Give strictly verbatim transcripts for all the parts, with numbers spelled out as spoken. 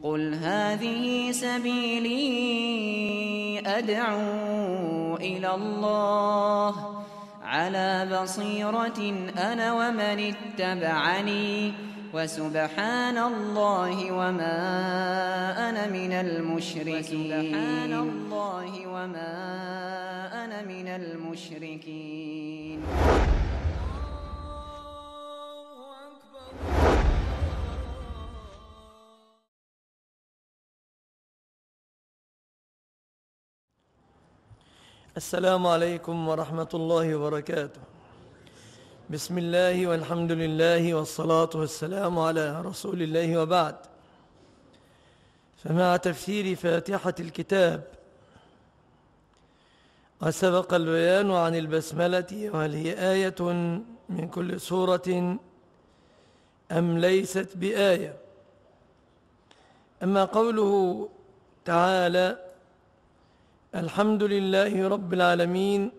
قل هذه سبيلي أدعو إلى الله على بصيرة أنا ومن اتبعني وسبحان الله وما أنا من المشركين وسبحان الله وما أنا من المشركين. السلام عليكم ورحمة الله وبركاته. بسم الله والحمد لله والصلاة والسلام على رسول الله، وبعد. فمع تفسير فاتحة الكتاب وسبق البيان عن البسملة، وهل هي آية من كل سورة أم ليست بآية. أما قوله تعالى الحمد لله رب العالمين،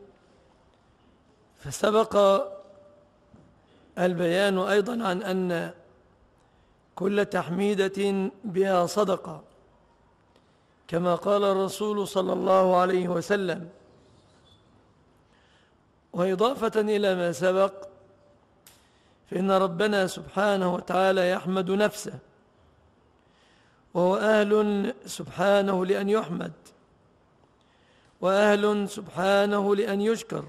فسبق البيان أيضا عن أن كل تحميدة بها صدقة، كما قال الرسول صلى الله عليه وسلم. وإضافة إلى ما سبق، فإن ربنا سبحانه وتعالى يحمد نفسه، وهو أهل سبحانه لأن يحمد، وأهل سبحانه لأن يشكر،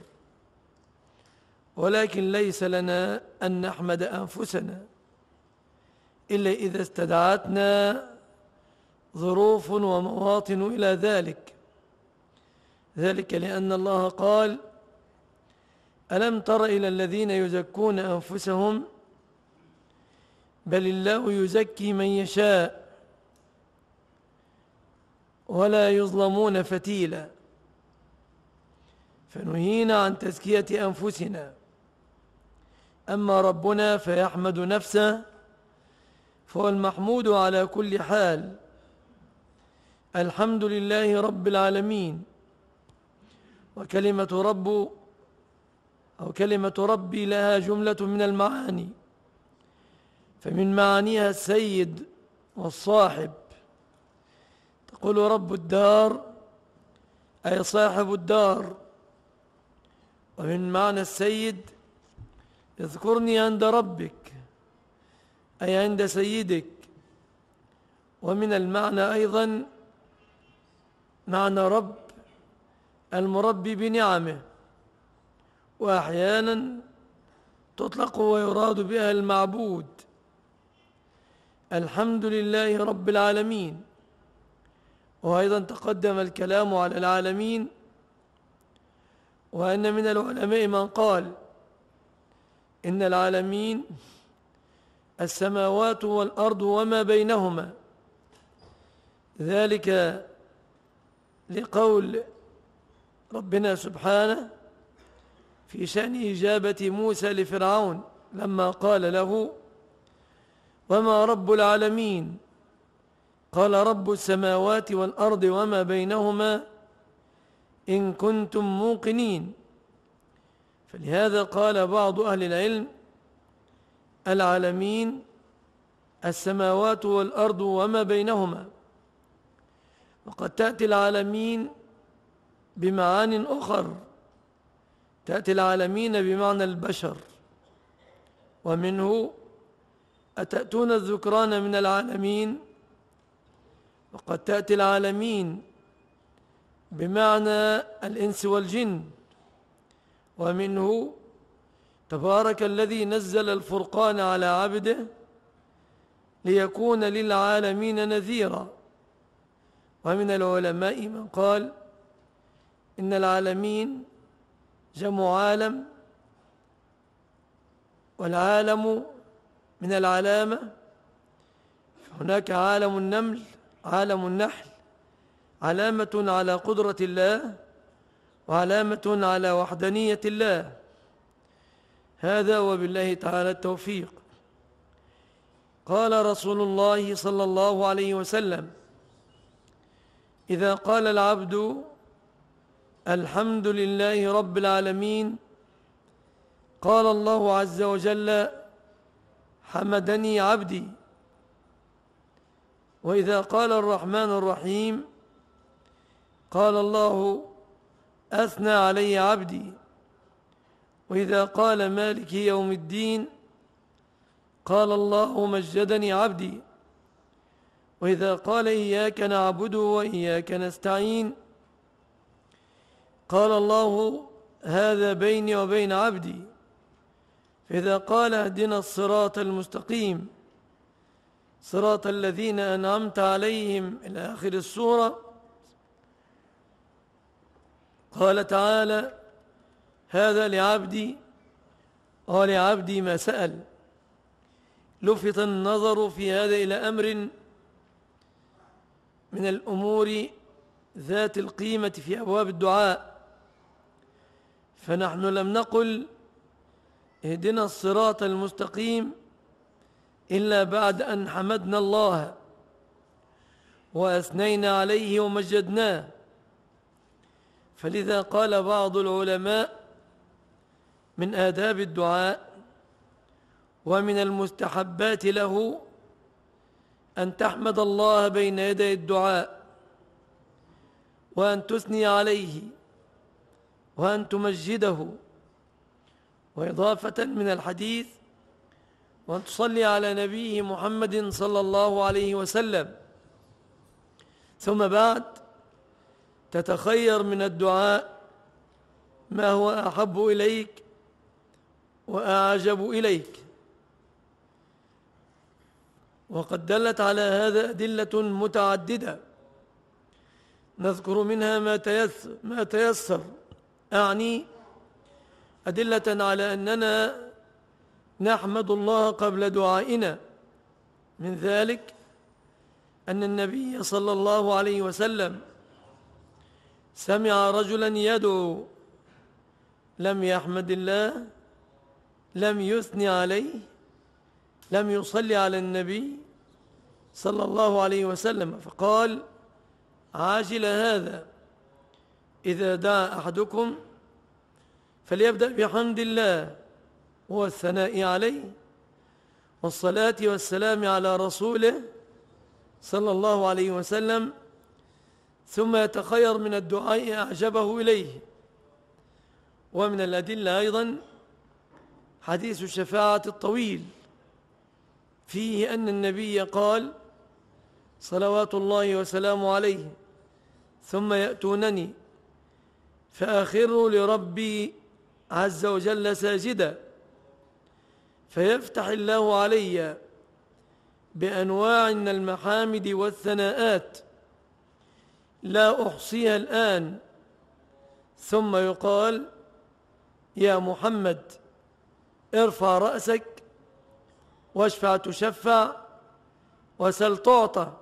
ولكن ليس لنا أن نحمد أنفسنا إلا إذا استدعتنا ظروف ومواطن إلى ذلك. ذلك لأن الله قال ألم تر إلى الذين يزكون أنفسهم بل الله يزكي من يشاء ولا يظلمون فتيلا. فنهينا عن تزكية أنفسنا، أما ربنا فيحمد نفسه، فهو المحمود على كل حال. الحمد لله رب العالمين. وكلمة رب أو كلمة ربي لها جملة من المعاني، فمن معانيها السيد والصاحب. تقول رب الدار أي صاحب الدار. ومن معنى السيد اذكرني عند ربك أي عند سيدك. ومن المعنى أيضا معنى رب المربي بنعمه، وأحيانا تطلق ويراد بها المعبود. الحمد لله رب العالمين. وأيضا تقدم الكلام على العالمين، وأن من العلماء من قال إن العالمين السماوات والأرض وما بينهما، ذلك لقول ربنا سبحانه في شأن إجابة موسى لفرعون لما قال له وما رب العالمين؟ قال رب السماوات والأرض وما بينهما إن كنتم موقنين. فلهذا قال بعض أهل العلم العالمين السماوات والأرض وما بينهما. وقد تأتي العالمين بمعان أخر، تأتي العالمين بمعنى البشر، ومنه أتأتون الذكران من العالمين. وقد تأتي العالمين بمعنى الإنس والجن، ومنه تبارك الذي نزل الفرقان على عبده ليكون للعالمين نذيرا. ومن العلماء من قال إن العالمين جمع عالم، والعالم من العلامة. هناك عالم النمل، عالم النحل، علامة على قدرة الله وعلامة على وحدانية الله. هذا وبالله تعالى التوفيق. قال رسول الله صلى الله عليه وسلم إذا قال العبد الحمد لله رب العالمين قال الله عز وجل حمدني عبدي. وإذا قال الرحمن الرحيم قال الله أثنى علي عبدي. وإذا قال مالك يوم الدين قال الله مجدني عبدي. وإذا قال إياك نعبد وإياك نستعين قال الله هذا بيني وبين عبدي. فإذا قال اهدنا الصراط المستقيم صراط الذين أنعمت عليهم إلى آخر السورة قال تعالى هذا لعبدي ولعبدي ما سأل. لفت النظر في هذا إلى أمر من الأمور ذات القيمة في أبواب الدعاء، فنحن لم نقل اهدنا الصراط المستقيم إلا بعد أن حمدنا الله وأثنينا عليه ومجدناه. فلذا قال بعض العلماء من آداب الدعاء ومن المستحبات له أن تحمد الله بين يدي الدعاء وأن تثني عليه وأن تمجده، وإضافة من الحديث وأن تصلي على نبيه محمد صلى الله عليه وسلم. ثم بعد تتخير من الدعاء ما هو أحب إليك وأعجب إليك. وقد دلت على هذا أدلة متعددة نذكر منها ما تيسر, ما تيسر أعني أدلة على أننا نحمد الله قبل دعائنا. من ذلك أن النبي صلى الله عليه وسلم سمع رجلا يدعو لم يحمد الله، لم يثني عليه، لم يصلي على النبي صلى الله عليه وسلم، فقال عاجل هذا إذا دعا أحدكم فليبدأ بحمد الله والثناء عليه والصلاة والسلام على رسوله صلى الله عليه وسلم، ثم يتخير من الدعاء أعجبه إليه. ومن الأدلة أيضا حديث الشفاعة الطويل فيه أن النبي قال صلوات الله وسلامه عليه ثم يأتونني فأخر لربي عز وجل ساجدا فيفتح الله علي بأنواع من المحامد والثناءات لا أحصيها الآن، ثم يقال يا محمد ارفع رأسك واشفع تشفع وسل تعطى.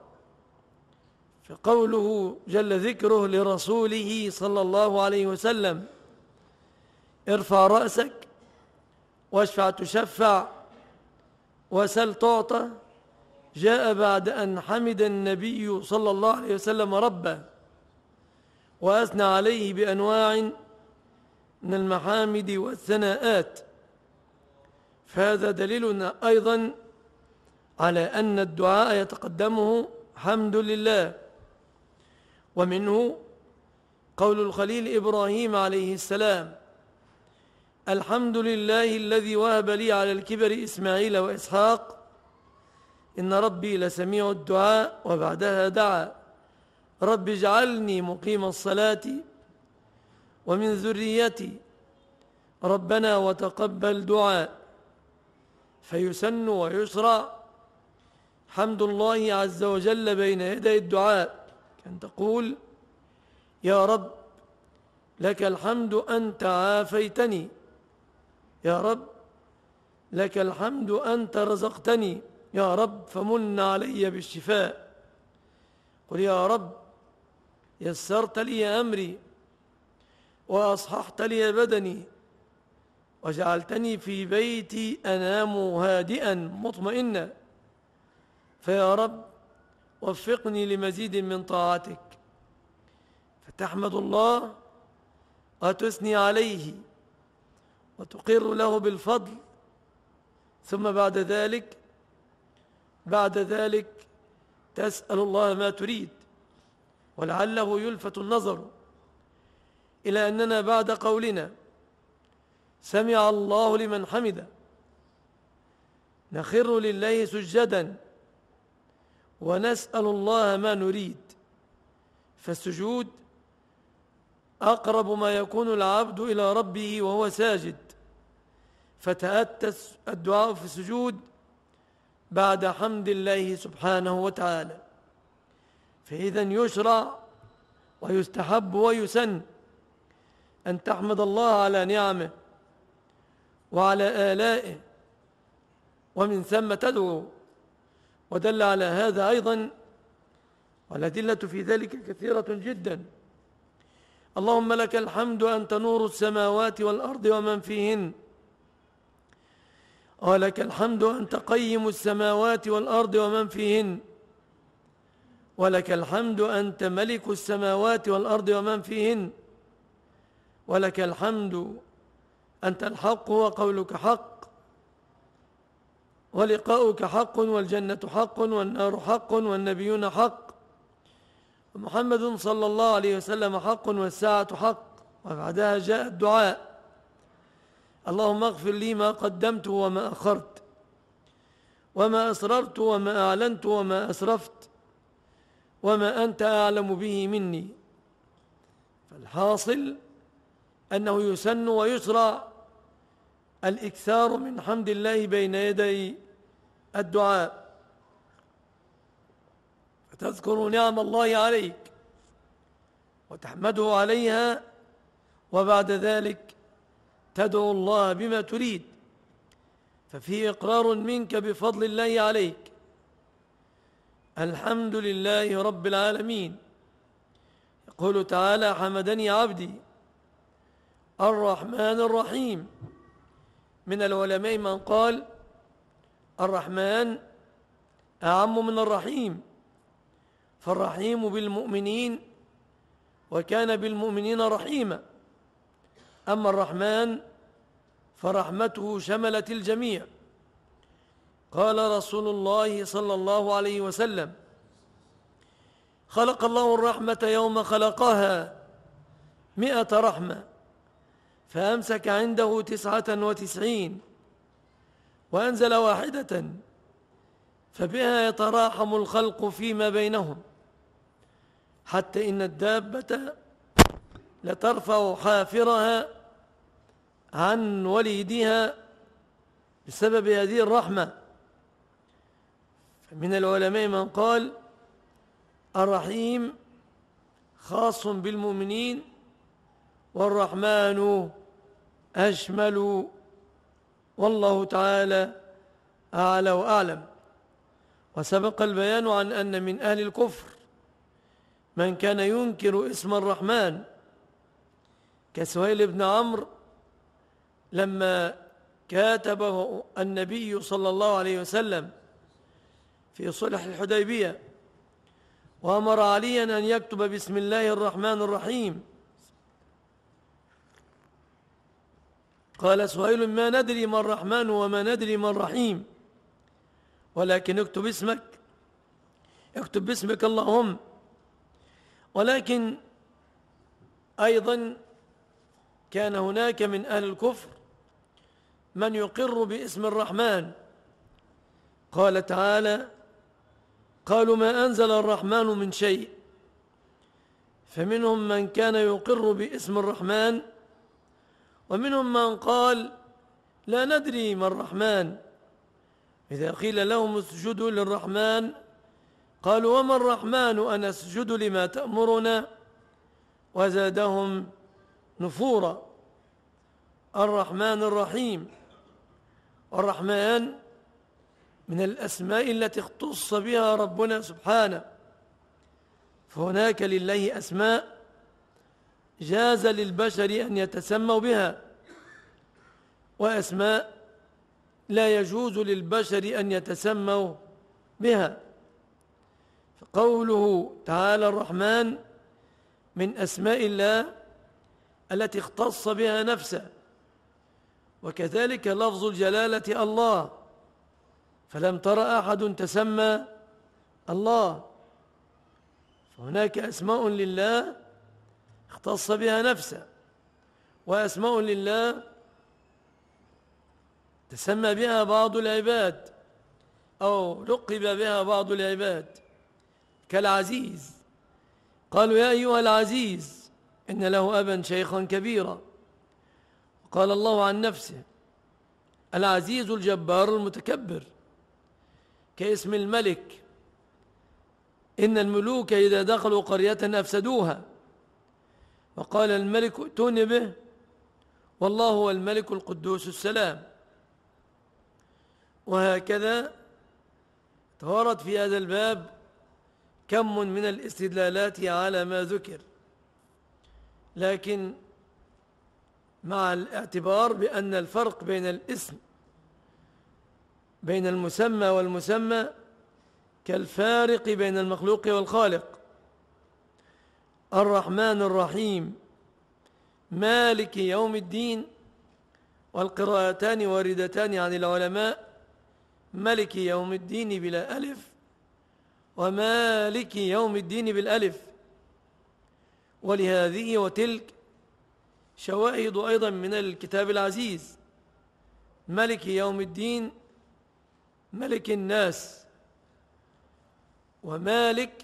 فقوله جل ذكره لرسوله صلى الله عليه وسلم ارفع رأسك واشفع تشفع وسل تعطى جاء بعد أن حمد النبي صلى الله عليه وسلم ربه وأثنى عليه بأنواع من المحامد والثناءات. فهذا دليل أيضا على أن الدعاء يتقدمه حمد لله. ومنه قول الخليل إبراهيم عليه السلام الحمد لله الذي وهب لي على الكبر إسماعيل وإسحاق إن ربي لسميع الدعاء. وبعدها دعا رب اجعلني مقيم الصلاة ومن ذريتي ربنا وتقبل دعاء. فيسن ويشرع حمد الله عز وجل بين يدي الدعاء، كان تقول يا رب لك الحمد أنت عافيتني، يا رب لك الحمد أنت رزقتني، يا رب فمن علي بالشفاء. قل يا رب يسرت لي أمري وأصححت لي بدني وجعلتني في بيتي أنام هادئا مطمئنا، فيا رب وفقني لمزيد من طاعتك. فتحمد الله وتثني عليه وتقر له بالفضل، ثم بعد ذلك بعد ذلك تسأل الله ما تريد. ولعله يلفت النظر إلى أننا بعد قولنا سمع الله لمن حمده نخر لله سجدا ونسأل الله ما نريد. فالسجود أقرب ما يكون العبد إلى ربه وهو ساجد، فتأتى الدعاء في السجود بعد حمد الله سبحانه وتعالى. فإذا يشرع ويستحب ويسن أن تحمد الله على نعمه وعلى آلائه، ومن ثم تدعو. ودل على هذا أيضا، والأدلة في ذلك كثيرة جدا. اللهم لك الحمد أنت نور السماوات والأرض ومن فيهن، ولك الحمد أنت قيم السماوات والأرض ومن فيهن، ولك الحمد أنت ملك السماوات والأرض ومن فيهن، ولك الحمد أنت الحق وقولك حق ولقاؤك حق والجنة حق والنار حق والنبيون حق ومحمد صلى الله عليه وسلم حق والساعة حق. وبعدها جاء الدعاء: اللهم اغفر لي ما قدمت وما أخرت وما أسررت وما أعلنت وما أسرفت وما أنت أعلم به مني. فالحاصل أنه يسن ويشرع الإكثار من حمد الله بين يدي الدعاء، فتذكر نعم الله عليك وتحمده عليها، وبعد ذلك تدعو الله بما تريد، ففيه إقرار منك بفضل الله عليك. الحمد لله رب العالمين. يقول تعالى: حمدني عبدي الرحمن الرحيم. من العلماء من قال الرحمن أعم من الرحيم، فالرحيم بالمؤمنين وكان بالمؤمنين رحيما، أما الرحمن فرحمته شملت الجميع. قال رسول الله صلى الله عليه وسلم: خلق الله الرحمة يوم خلقها مئة رحمة، فأمسك عنده تسعة وتسعين وأنزل واحدة، فبها يتراحم الخلق فيما بينهم، حتى إن الدابة لترفع حافرها عن وليدها بسبب هذه الرحمة. فمن العلماء من قال الرحيم خاص بالمؤمنين والرحمن أشمل، والله تعالى أعلى وأعلم. وسبق البيان عن أن من أهل الكفر من كان ينكر اسم الرحمن، كسهيل بن عمرو لما كاتبه النبي صلى الله عليه وسلم في صلح الحديبية وأمر عليا أن يكتب بسم الله الرحمن الرحيم، قال سهيل: ما ندري ما الرحمن وما ندري ما الرحيم، ولكن اكتب اسمك، اكتب باسمك اللهم. ولكن أيضا كان هناك من أهل الكفر من يقر باسم الرحمن. قال تعالى: قالوا ما أنزل الرحمن من شيء. فمنهم من كان يقر باسم الرحمن، ومنهم من قال لا ندري ما الرحمن. إذا قيل لهم اسجدوا للرحمن قالوا وما الرحمن أن أسجد لما تأمرنا، وزادهم نفورا. الرحمن الرحيم. الرحمن من الأسماء التي اختص بها ربنا سبحانه، فهناك لله أسماء جاز للبشر أن يتسموا بها، وأسماء لا يجوز للبشر أن يتسموا بها. فقوله تعالى الرحمن من أسماء الله التي اختص بها نفسه، وكذلك لفظ الجلالة الله، فلم تر أحد تسمى الله. فهناك أسماء لله اختص بها نفسه، وأسماء لله تسمى بها بعض العباد أو لقب بها بعض العباد، كالعزيز. قالوا يا أيها العزيز إن له أبا شيخا كبيرا. قال الله عن نفسه العزيز الجبار المتكبر، كاسم الملك، إن الملوك إذا دخلوا قرية أفسدوها. وقال الملك ائتوني به، والله هو الملك القدوس السلام. وهكذا تورد في هذا الباب كم من الاستدلالات على ما ذكر، لكن مع الاعتبار بأن الفرق بين الاسم بين المسمى والمسمى كالفارق بين المخلوق والخالق. الرحمن الرحيم، مالك يوم الدين، والقراءتان واردتان عن العلماء ملك يوم الدين بلا ألف ومالك يوم الدين بالألف. ولهذه وتلك شواهد أيضا من الكتاب العزيز. ملك يوم الدين ملك الناس، ومالك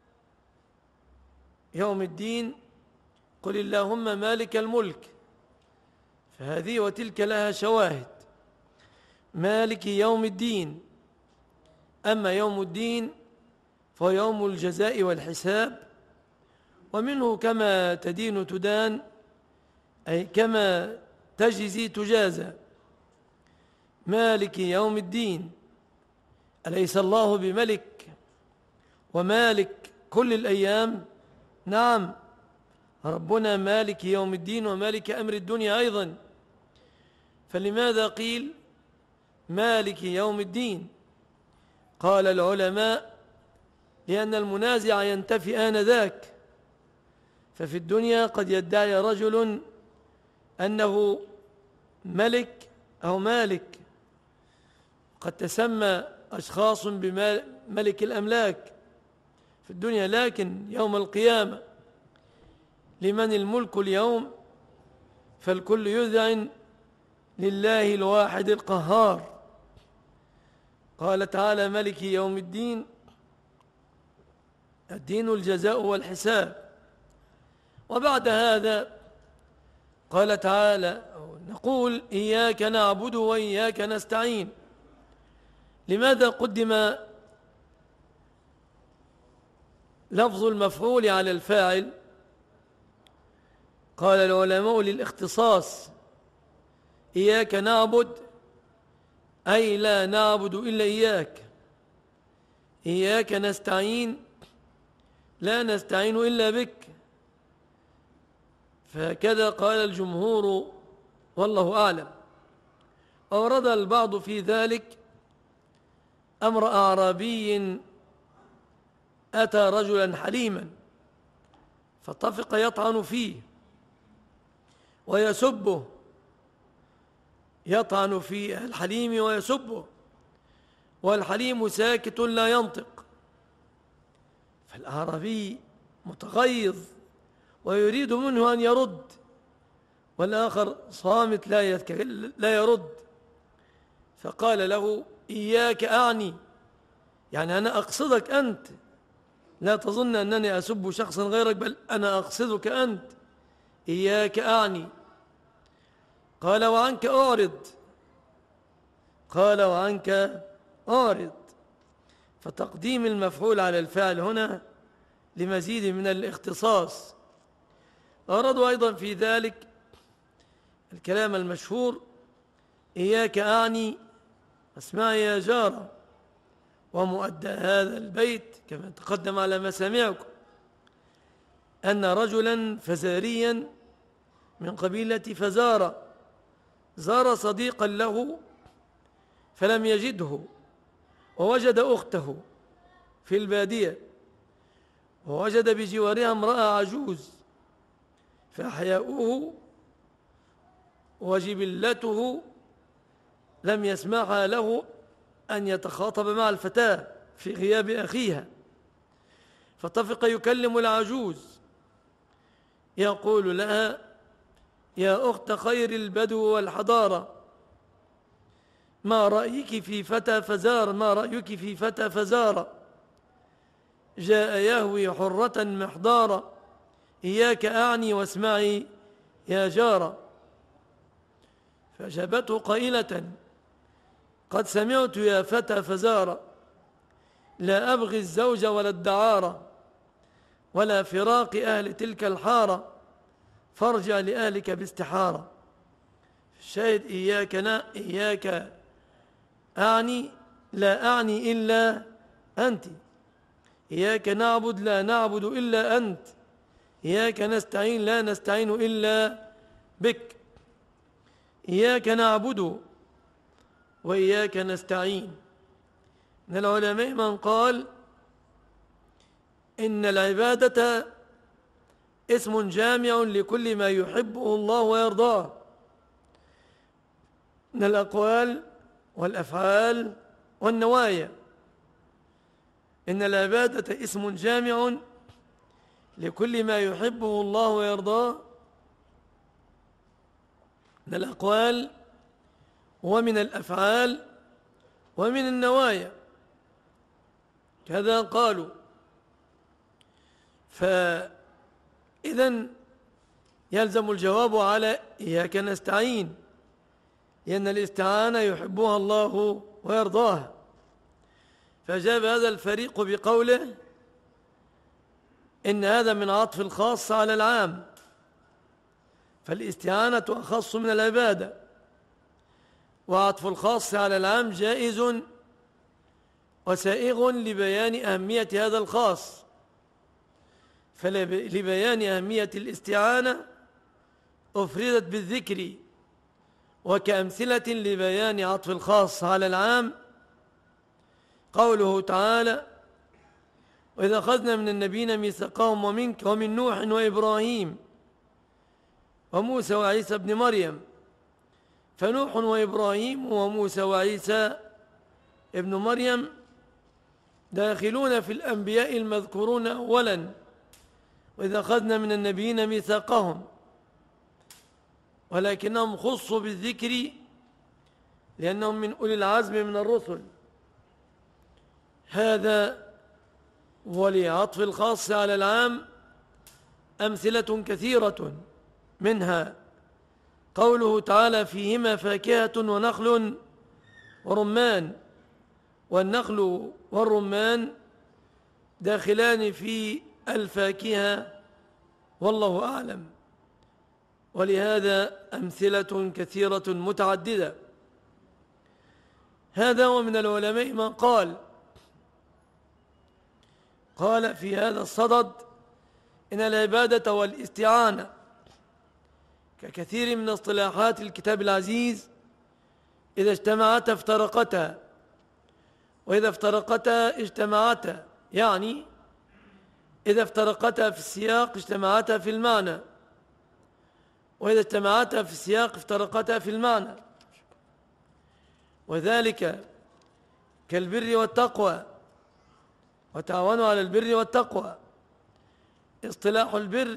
يوم الدين قل اللهم مالك الملك. فهذه وتلك لها شواهد. مالك يوم الدين، أما يوم الدين فهو يوم الجزاء والحساب، ومنه كما تدين تدان، أي كما تجزي تجازى. مالك يوم الدين، أليس الله بملك ومالك كل الأيام؟ نعم، ربنا مالك يوم الدين ومالك أمر الدنيا أيضا. فلماذا قيل مالك يوم الدين؟ قال العلماء لأن المنازع ينتفي آنذاك. ففي الدنيا قد يدعي رجل أنه ملك أو مالك، قد تسمى أشخاص بملك الأملاك في الدنيا، لكن يوم القيامة لمن الملك اليوم؟ فالكل يذعن لله الواحد القهار. قال تعالى ملك يوم الدين، الدين الجزاء والحساب. وبعد هذا قال تعالى نقول إياك نعبد وإياك نستعين. لماذا قدم لفظ المفعول على الفاعل؟ قال العلماء للاختصاص. إياك نعبد أي لا نعبد إلا إياك. إياك نستعين لا نستعين إلا بك. فهكذا قال الجمهور والله أعلم. أورد البعض في ذلك أمر أعرابي أتى رجلا حليما فطفق يطعن فيه ويسبه، يطعن في الحليم ويسبه، والحليم ساكت لا ينطق. فالأعرابي متغيظ ويريد منه أن يرد، والآخر صامت لا لا يرد. فقال له إياك أعني، يعني أنا أقصدك أنت، لا تظن أنني أسب شخصا غيرك، بل أنا أقصدك أنت، إياك أعني. قال وعنك أعرض، قال وعنك أعرض. فتقديم المفعول على الفعل هنا لمزيد من الاختصاص. أردوا أيضا في ذلك الكلام المشهور إياك أعني اسمعي يا جارة. ومؤدى هذا البيت كما تقدم على مسامعكم أن رجلا فزاريا من قبيلة فزارة زار صديقا له فلم يجده، ووجد أخته في البادية، ووجد بجوارها امرأة عجوز، فأحياؤه وجبلته لم يسمعها له أن يتخاطب مع الفتاة في غياب أخيها. فطفق يكلم العجوز يقول لها: يا أخت خير البدو والحضارة، ما رأيك في فتى فزار ما رأيك في فتى فزار جاء يهوي حرة محضارا، إياك أعني واسمعي يا جارة. فأجابته قائلة: قد سمعت يا فتى فزار، لا أبغي الزوج ولا الدعارة ولا فراق أهل تلك الحارة، فارجع لأهلك باستحارة. الشاهد: إياك نا إياك أعني لا أعني إلا أنت، إياك نعبد لا نعبد إلا أنت، إياك نستعين لا نستعين إلا بك، إياك نعبد وإياك نستعين. من العلماء من قال إن العبادة اسم جامع لكل ما يحبه الله ويرضاه من الأقوال والأفعال والنوايا. إن العبادة اسم جامع لكل ما يحبه الله ويرضاه من الأقوال ومن الأفعال ومن النوايا، كذا قالوا. فإذن يلزم الجواب على إياك نستعين، لأن الاستعانة يحبها الله ويرضاها. فجاب هذا الفريق بقوله إن هذا من عطف الخاص على العام، فالاستعانة أخص من العبادة، وعطف الخاص على العام جائز وسائغ لبيان أهمية هذا الخاص. فلبيان أهمية الاستعانة أفردت بالذكر، وكأمثلة لبيان عطف الخاص على العام قوله تعالى: وإذا أخذنا من النبيين ميثاقهم ومنك ومن نوح وإبراهيم وموسى وعيسى ابن مريم. فنوح وإبراهيم وموسى وعيسى ابن مريم داخلون في الأنبياء المذكورون أولا، وإذا أخذنا من النبيين ميثاقهم، ولكنهم خصوا بالذكر لأنهم من أولي العزم من الرسل. هذا ولعطف الخاص على العام أمثلة كثيرة، منها قوله تعالى: فيهما فاكهة ونخل ورمان. والنخل والرمان داخلان في الفاكهة والله أعلم. ولهذا أمثلة كثيرة متعددة. هذا ومن العلماء من قال قال في هذا الصدد إن العبادة والاستعانة ككثير من اصطلاحات الكتاب العزيز إذا اجتمعتا افترقتا، وإذا افترقتا اجتمعتا، يعني إذا افترقتا في السياق اجتمعتا في المعنى، وإذا اجتمعتا في السياق افترقتا في المعنى. وذلك كالبر والتقوى، وتعاونوا على البر والتقوى. اصطلاح البر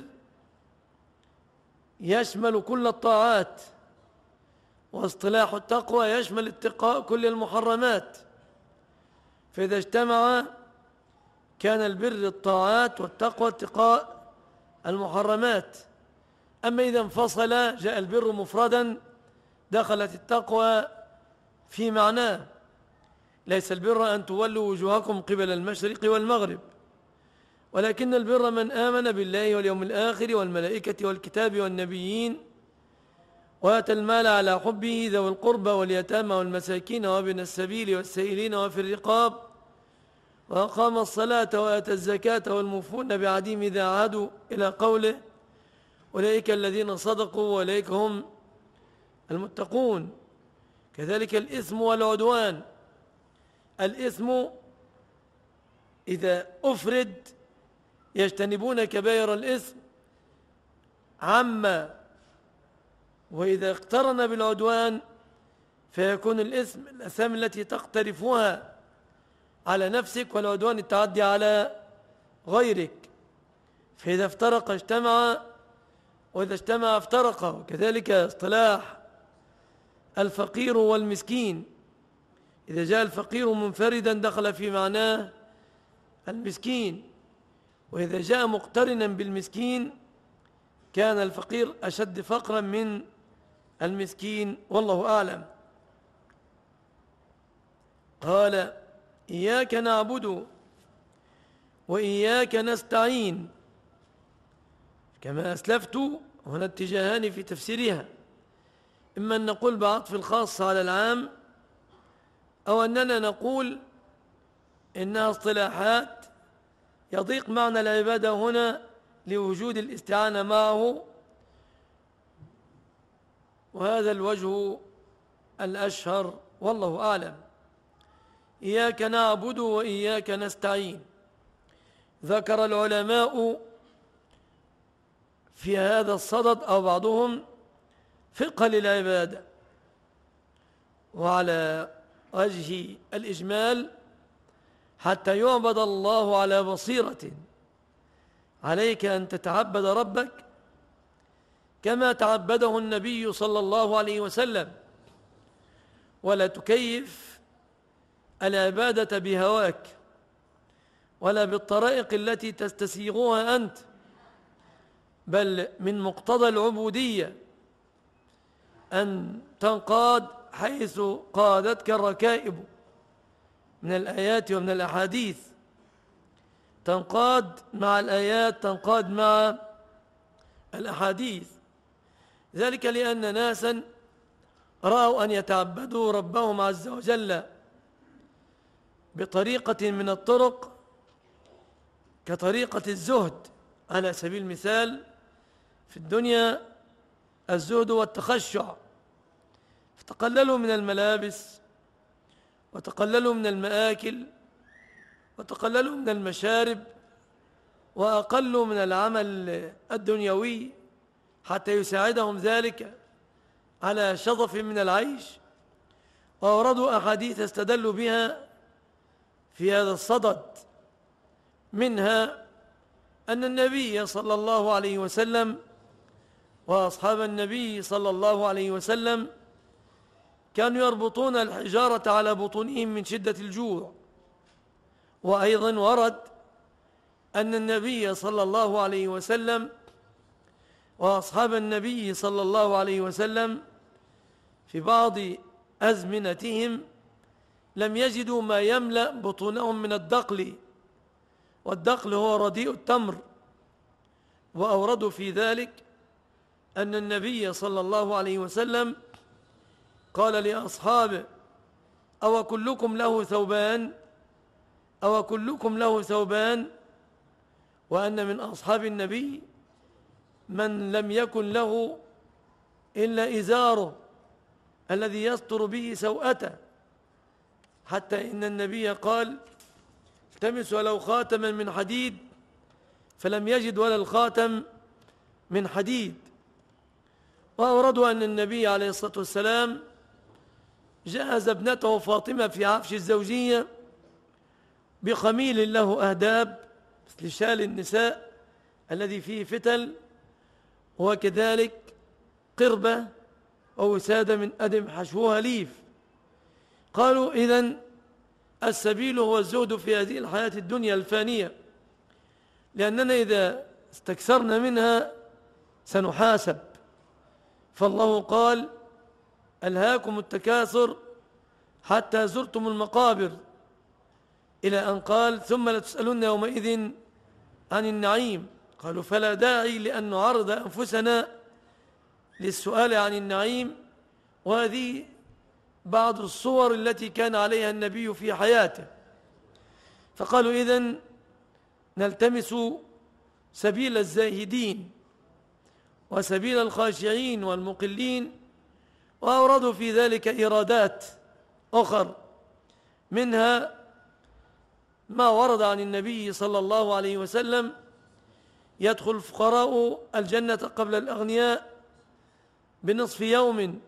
يشمل كل الطاعات، واصطلاح التقوى يشمل اتقاء كل المحرمات. فإذا اجتمع كان البر الطاعات والتقوى اتقاء المحرمات. أما إذا انفصل جاء البر مفردا دخلت التقوى في معناه. ليس البر أن تولوا وجوهكم قبل المشرق والمغرب، ولكن البر من آمن بالله واليوم الآخر والملائكة والكتاب والنبيين، وآتى المال على حبه ذوي القربى واليتامى والمساكين وابن السبيل والسائلين وفي الرقاب، وأقام الصلاة وآتى الزكاة والموفون بعهدهم إذا عاهدوا، إلى قوله: أولئك الذين صدقوا وأولئك هم المتقون. كذلك الإثم والعدوان. الإثم إذا أفرد يجتنبون كبائر الإثم عما، وإذا اقترن بالعدوان فيكون الإثم الأثام التي تقترفها على نفسك، والعدوان التعدي على غيرك، فإذا افترق اجتمع، وإذا اجتمع افترق. وكذلك اصطلاح الفقير والمسكين، إذا جاء الفقير منفردا دخل في معناه المسكين، وإذا جاء مقترنا بالمسكين كان الفقير أشد فقرا من المسكين، والله أعلم. قال إياك نعبد وإياك نستعين، كما أسلفت هنا اتجاهان في تفسيرها، إما أن نقول بعطف الخاص على العام، أو أننا نقول إنها اصطلاحات يضيق معنى العبادة هنا لوجود الاستعانة معه، وهذا الوجه الأشهر، والله أعلم. إياك نعبد وإياك نستعين. ذكر العلماء في هذا الصدد أو بعضهم فقه للعبادة، وعلى وجه الإجمال حتى يعبد الله على بصيرة، عليك أن تتعبد ربك كما تعبده النبي صلى الله عليه وسلم، ولا تكيف العبادة بهواك ولا بالطرائق التي تستسيغها أنت، بل من مقتضى العبودية أن تنقاد حيث قادتك الركائب من الآيات ومن الأحاديث، تنقاد مع الآيات، تنقاد مع الأحاديث. ذلك لأن ناسا رأوا أن يتعبدوا ربهم عز وجل بطريقة من الطرق كطريقة الزهد، على سبيل المثال في الدنيا الزهد والتخشع، فتقللوا من الملابس وتقللوا من المآكل وتقللوا من المشارب وأقلوا من العمل الدنيوي حتى يساعدهم ذلك على شظف من العيش، وأوردوا أحاديث استدلوا بها في هذا الصدد، منها أن النبي صلى الله عليه وسلم وأصحاب النبي صلى الله عليه وسلم كانوا يربطون الحجارة على بطونهم من شدة الجوع. وأيضا ورد أن النبي صلى الله عليه وسلم وأصحاب النبي صلى الله عليه وسلم في بعض أزمنتهم لم يجدوا ما يملأ بطونهم من الدقل، والدقل هو رديء التمر. وأوردوا في ذلك أن النبي صلى الله عليه وسلم قال لأصحابه: أو كلكم له ثوبان أو كلكم له ثوبان، وأن من أصحاب النبي من لم يكن له إلا إزاره الذي يستر به سوءته، حتى إن النبي قال: التمسوا ولو خاتما من حديد، فلم يجد ولا الخاتم من حديد. وأوردوا أن النبي عليه الصلاة والسلام جهز ابنته فاطمة في عفش الزوجية بخميل له أهداب مثل شال النساء الذي فيه فتل، وكذلك قربة ووسادة من أدم حشوها ليف. قالوا: إذن السبيل هو الزهد في هذه الحياة الدنيا الفانية، لأننا إذا استكثرنا منها سنحاسب. فالله قال: ألهاكم التكاثر حتى زرتم المقابر، إلى أن قال: ثم لتسألن يومئذ عن النعيم. قالوا: فلا داعي لأن نعرض أنفسنا للسؤال عن النعيم، وهذه بعض الصور التي كان عليها النبي في حياته. فقالوا: إذن نلتمس سبيل الزاهدين وسبيل الخاشعين والمقلين. وأوردوا في ذلك إرادات أخر، منها ما ورد عن النبي صلى الله عليه وسلم: يدخل الفقراء الجنة قبل الأغنياء بنصف يوم،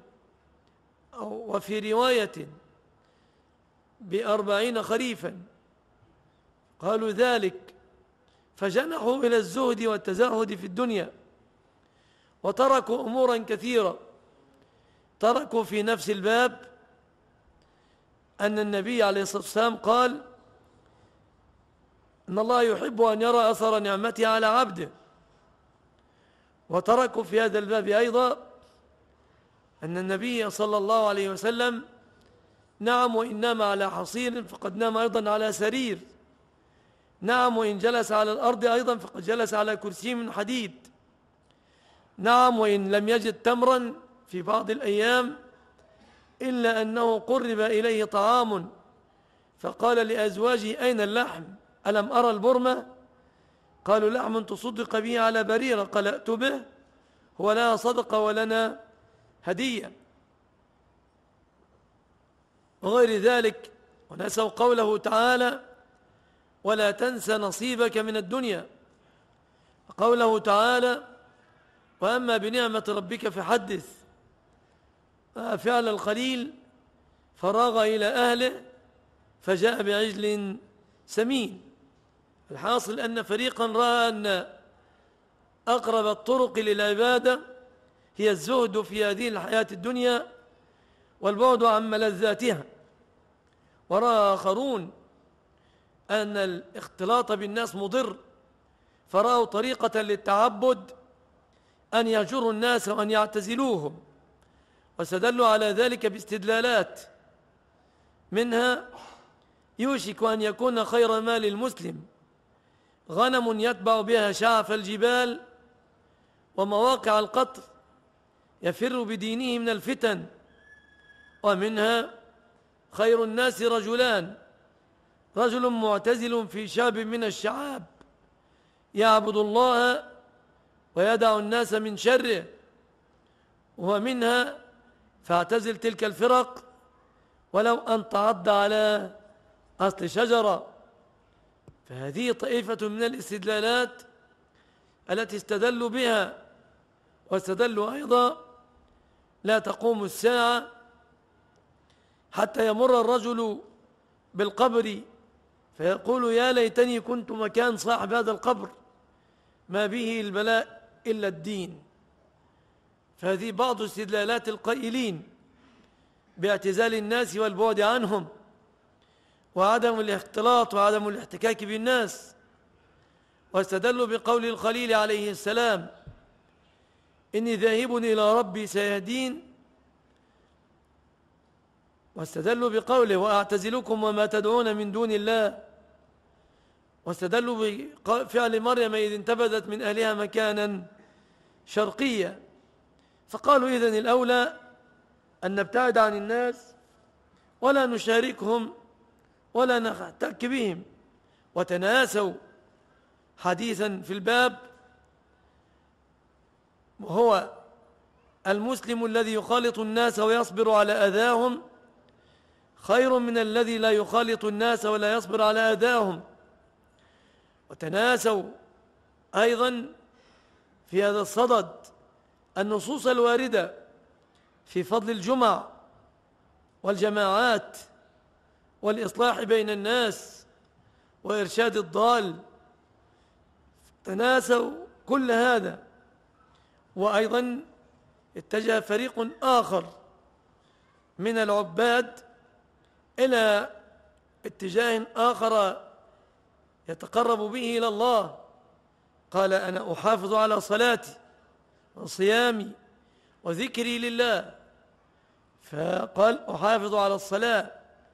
وفي رواية بأربعين خريفا. قالوا ذلك فجنحوا إلى الزهد والتزهد في الدنيا، وتركوا أمورا كثيرة. تركوا في نفس الباب أن النبي عليه الصلاة والسلام قال إن الله يحب أن يرى أثر نعمته على عبده. وتركوا في هذا الباب أيضا أن النبي صلى الله عليه وسلم نعم وإن نام على حصير فقد نام أيضا على سرير، نعم وإن جلس على الأرض أيضا فقد جلس على كرسي من حديد، نعم وإن لم يجد تمرا في بعض الأيام إلا أنه قرب إليه طعام فقال لأزواجه أين اللحم ألم أرى البرمة؟ قالوا لحم تصدق به على بريرة، قال ائت به هو لها صدقة ولنا هدية وغير ذلك. ونسوا قوله تعالى ولا تنس نصيبك من الدنيا، قوله تعالى وأما بنعمة ربك فحدث. فعل الخليل فراغ إلى أهله فجاء بعجل سمين. الحاصل أن فريقا رأى أن أقرب الطرق للعبادة هي الزهد في هذه الحياة الدنيا والبعد عن ملذاتها، ورأى آخرون أن الاختلاط بالناس مضر فرأوا طريقة للتعبد أن يهجروا الناس وأن يعتزلوهم، واستدلوا على ذلك باستدلالات منها يوشك أن يكون خير مال المسلم غنم يتبع بها شعف الجبال ومواقع القطر يفر بدينه من الفتن، ومنها خير الناس رجلان رجل معتزل في شعب من الشعاب يعبد الله ويدع الناس من شره، ومنها فاعتزل تلك الفرق ولو أن تعض على أصل شجرة. فهذه طائفة من الاستدلالات التي استدلوا بها، واستدلوا أيضا لا تقوم الساعة حتى يمر الرجل بالقبر فيقول يا ليتني كنت مكان صاحب هذا القبر ما به البلاء إلا الدين. فهذه بعض استدلالات القائلين باعتزال الناس والبعد عنهم وعدم الاختلاط وعدم الاحتكاك بالناس. واستدلوا بقول الخليل عليه السلام إني ذاهب إلى ربي سيهدين، واستدلوا بقوله وأعتزلكم وما تدعون من دون الله، واستدلوا بفعل مريم إذ انتبذت من أهلها مكانا شرقيا. فقالوا إذن الأولى أن نبتعد عن الناس ولا نشاركهم ولا نحتك بهم. وتناسوا حديثا في الباب وهو المسلم الذي يخالط الناس ويصبر على أذاهم خير من الذي لا يخالط الناس ولا يصبر على أذاهم. وتناسوا أيضا في هذا الصدد النصوص الواردة في فضل الجمع والجماعات والإصلاح بين الناس وإرشاد الضال. تناسوا كل هذا. وأيضا اتجه فريق آخر من العباد إلى اتجاه آخر يتقرب به إلى الله، قال أنا أحافظ على صلاتي وصيامي وذكري لله، فقال أحافظ على الصلاة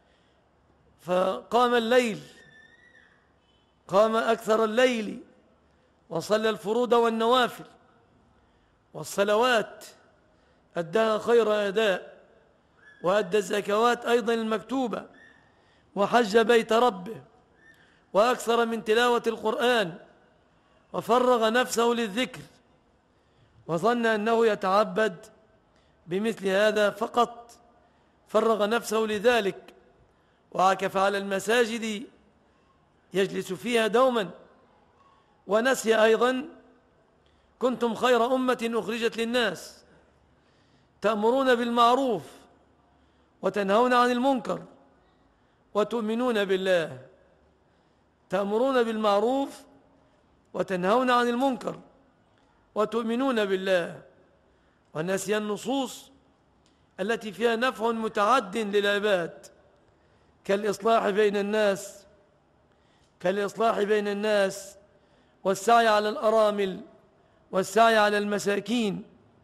فقام الليل، قام أكثر الليل وصلى الفروض والنوافل والصلوات أداها خير أداء، وأدى الزكوات أيضا المكتوبة، وحج بيت ربه، وأكثر من تلاوة القرآن، وفرغ نفسه للذكر، وظن أنه يتعبد بمثل هذا فقط، فرغ نفسه لذلك وعكف على المساجد يجلس فيها دوما، ونسي أيضا كنتم خير أمة أخرجت للناس تأمرون بالمعروف وتنهون عن المنكر وتؤمنون بالله. تأمرون بالمعروف وتنهون عن المنكر وتؤمنون بالله، ونسي النصوص التي فيها نفع متعد للعباد كالإصلاح بين الناس كالإصلاح بين الناس والسعي على الأرامل والسعي على المساكين.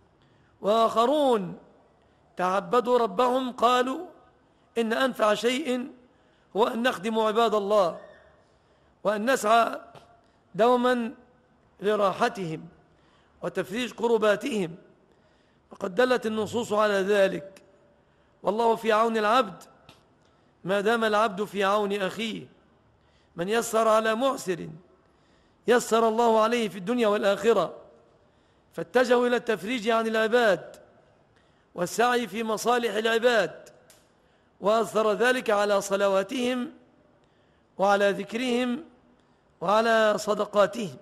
وآخرون تعبدوا ربهم قالوا إن أنفع شيء هو أن نخدم عباد الله وأن نسعى دوما لراحتهم وتفريج كرباتهم، وقد دلت النصوص على ذلك. والله في عون العبد ما دام العبد في عون أخيه. من يسر على معسر يسر الله عليه في الدنيا والآخرة، فاتجهوا إلى التفريج عن العباد والسعي في مصالح العباد، وأثر ذلك على صلواتهم وعلى ذكرهم وعلى صدقاتهم.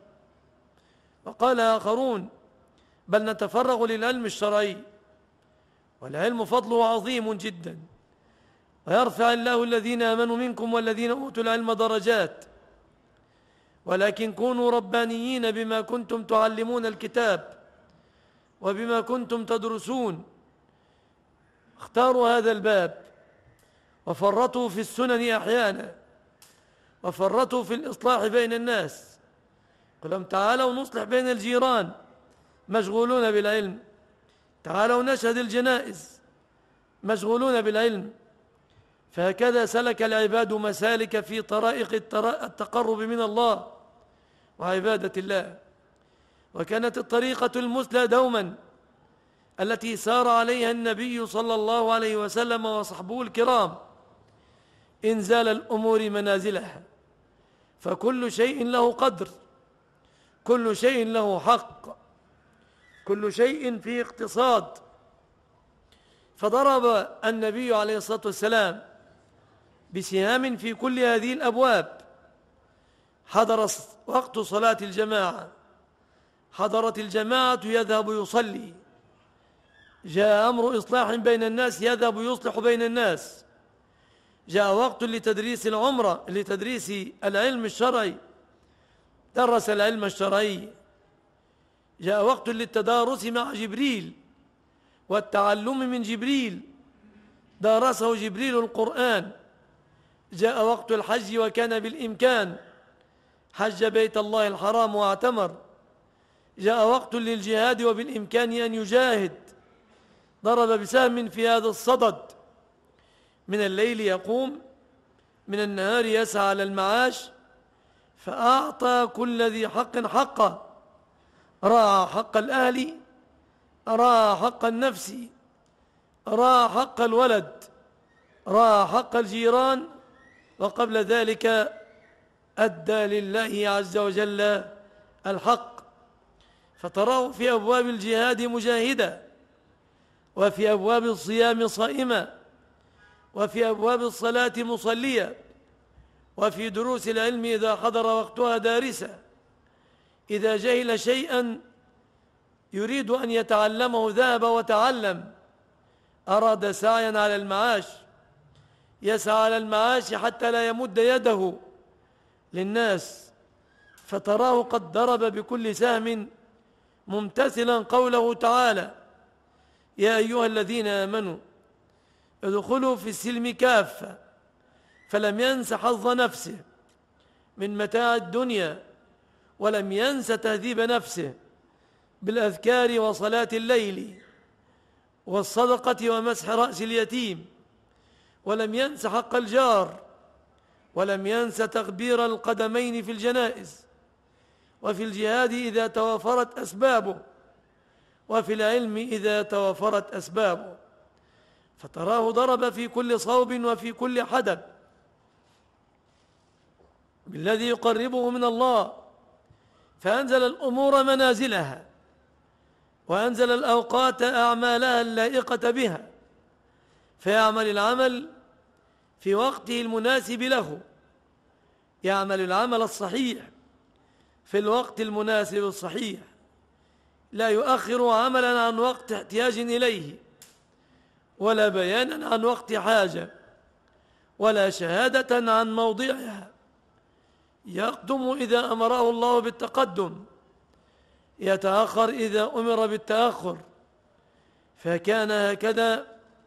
وقال آخرون بل نتفرغ للعلم الشرعي، والعلم فضله عظيم جدا، ويرفع الله الذين آمنوا منكم والذين أوتوا العلم درجات، ولكن كونوا ربانيين بما كنتم تعلمون الكتاب وبما كنتم تدرسون. اختاروا هذا الباب وفرطوا في السنن أحيانا، وفرطوا في الإصلاح بين الناس. قل لهم تعالوا نصلح بين الجيران، مشغولون بالعلم. تعالوا نشهد الجنائز، مشغولون بالعلم. فهكذا سلك العباد مسالك في طرائق التقرب من الله وعبادة الله. وكانت الطريقة المثلى دوما التي سار عليها النبي صلى الله عليه وسلم وصحبه الكرام إنزال الأمور منازلها، فكل شيء له قدر، كل شيء له حق، كل شيء فيه اقتصاد. فضرب النبي عليه الصلاة والسلام بسهام في كل هذه الأبواب. حضر وقت صلاة الجماعة، حضرت الجماعة يذهب يصلي، جاء أمر إصلاح بين الناس يذهب يصلح بين الناس، جاء وقت لتدريس العمرة لتدريس العلم الشرعي، درس العلم الشرعي، جاء وقت للتدارس مع جبريل والتعلم من جبريل، دارسه جبريل القرآن، جاء وقت الحج وكان بالإمكان حج بيت الله الحرام واعتمر، جاء وقت للجهاد وبالإمكان أن يجاهد، ضرب بسهم في هذا الصدد، من الليل يقوم، من النهار يسعى على المعاش، فأعطى كل ذي حق حقه، راعى حق الأهل، راعى حق النفس، راعى حق الولد، راعى حق الجيران، وقبل ذلك أدى لله عز وجل الحق. فتراه في أبواب الجهاد مجاهدا، وفي أبواب الصيام صائما، وفي أبواب الصلاة مصليا، وفي دروس العلم إذا حضر وقتها دارسا. إذا جهل شيئا يريد أن يتعلمه ذهب وتعلم. أراد سعيا على المعاش يسعى على المعاش حتى لا يمد يده للناس، فتراه قد ضرب بكل سهم ممتثلا قوله تعالى: يا أيها الذين آمنوا ادخلوا في السلم كافة. فلم ينس حظ نفسه من متاع الدنيا، ولم ينس تهذيب نفسه بالأذكار وصلاة الليل والصدقة ومسح رأس اليتيم، ولم ينس حق الجار، ولم ينس تغبير القدمين في الجنائز، وفي الجهاد إذا توافرت أسبابه، وفي العلم إذا توافرت أسبابه. فتراه ضرب في كل صوب وفي كل حدب بالذي يقربه من الله، فأنزل الأمور منازلها، وأنزل الأوقات أعمالها اللائقة بها، فيعمل العمل في وقته المناسب له، يعمل العمل الصحيح في الوقت المناسب الصحيح، لا يؤخر عملا عن وقت احتياج إليه، ولا بيانا عن وقت حاجة، ولا شهادة عن موضعها. يقدم إذا أمره الله بالتقدم، يتأخر إذا أمر بالتأخر. فكان هكذا